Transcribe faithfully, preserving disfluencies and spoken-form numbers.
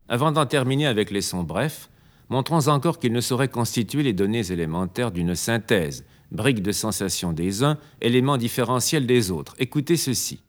Avant d'en terminer avec les sons brefs, montrons encore qu'ils ne sauraient constituer les données élémentaires d'une synthèse, briques de sensation des uns, éléments différentiels des autres. Écoutez ceci.